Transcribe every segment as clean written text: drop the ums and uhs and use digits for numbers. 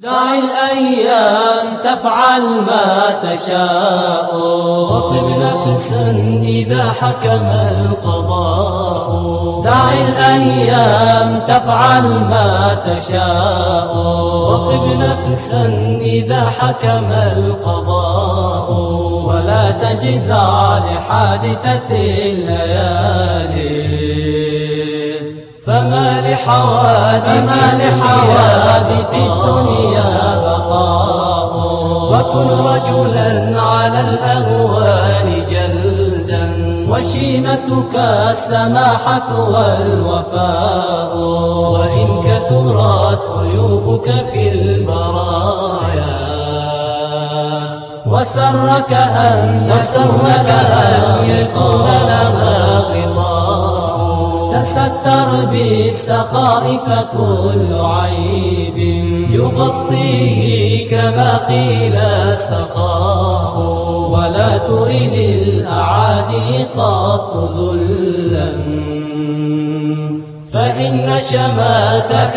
دع الأيام تفعل ما تشاء، وطب نفسا إذا حكم القضاء. دع الأيام تفعل ما تشاء، وطب نفسا إذا حكم القضاء. ولا تجزع لحادثة الليالي، فما لحوادث الدنيا بقاء. وكن رجلا على الأهوال جلدا، وشيمتك السماحة والوفاء. وإن كثرت عيوبك في البرايا، وسرك أن يكون لها غطاء. تستر بالسخاء فكل عيب يغطيه كما قيل سخاء. ولا ترد الأعادي قط ذلا، فإن شماتك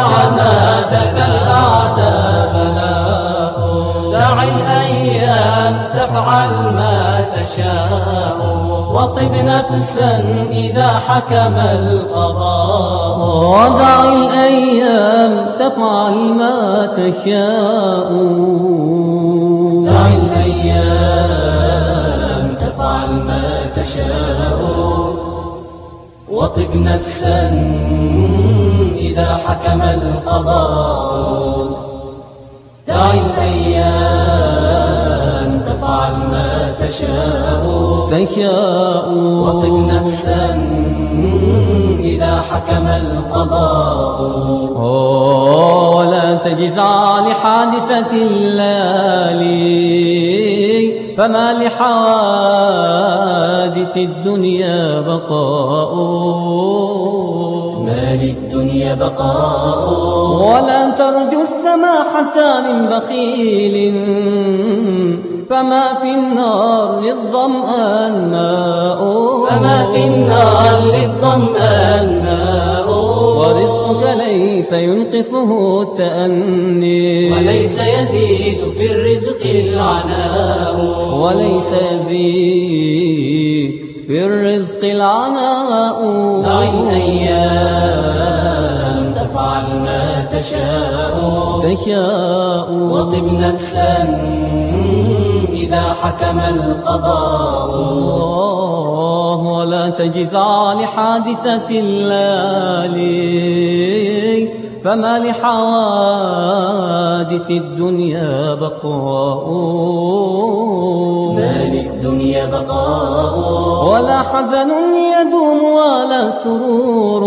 الأعداء بلاء. دع الأيام تفعل ما تشاء، وطب نفسا إذا حكم القضاء. ودع الأيام تفعل ما تشاء. دع الأيام تفعل ما تشاء، وطب نفسا إذا حكم القضاء. دع الأيام تفعل ما تشاء، وطب نفسا إذا حكم القضاء. ولا تجزع لحادثة الليالي، فما لحوادث الدنيا بقاء. ما للدنيا بقاء. ولا ترجو السماحة من بخيل، فما في النار للظمآن ماء. فما في النار للظمآن ماء. ورزقك ليس ينقصه التأني، وليس يزيد في الرزق العناء. وليس يزيد في الرزق العناء. دع الأيام تفعل ما تشاء، وطب نفسا إذا حكم القضاء. ولا تجزع لحادثة الليالي، فما لحوادث الدنيا بقاء. ما للدنيا بقاء. ولا حزن يدوم ولا سرور،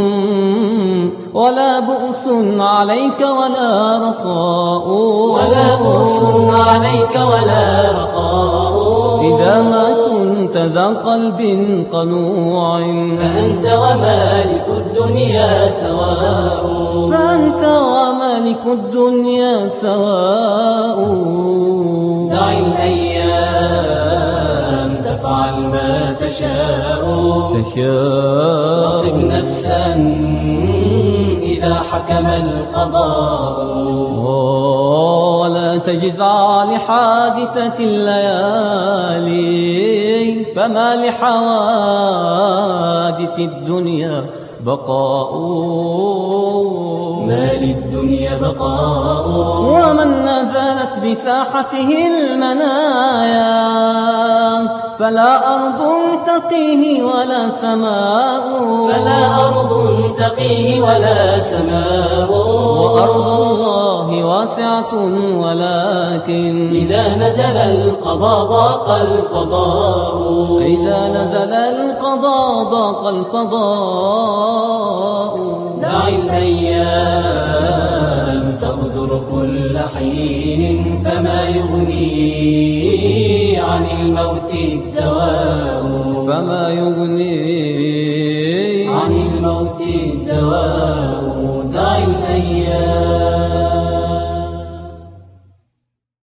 ولا بؤس عليك ولا رخاء. ولا بؤس عليك ولا رخاء. إذا ما كنت ذا قلب قنوع، فأنت ومالك الدنيا سواء. فأنت ومالك الدنيا سواء. دع الأيام تفعل ما تشاء، وطب نفسا إذا حكم القضاء. ولا تجزع لحادثة الليالي، فما لحوادث الدنيا بقاء. ما للدنيا بقاء. ومن نزلت بساحته المنايا، فلا أرض تقيه ولا سماء. فلا أرض تقيه ولا سماء. وأرض الله واسعة ولكن إذا نزل القضاء ضاق الفضاء. إذا نزل القضاء ضاق الفضاء. دع الأيام تغدر كل حين، فما يغني عن الموت الدواء. فما يغني عن الموت الدواء.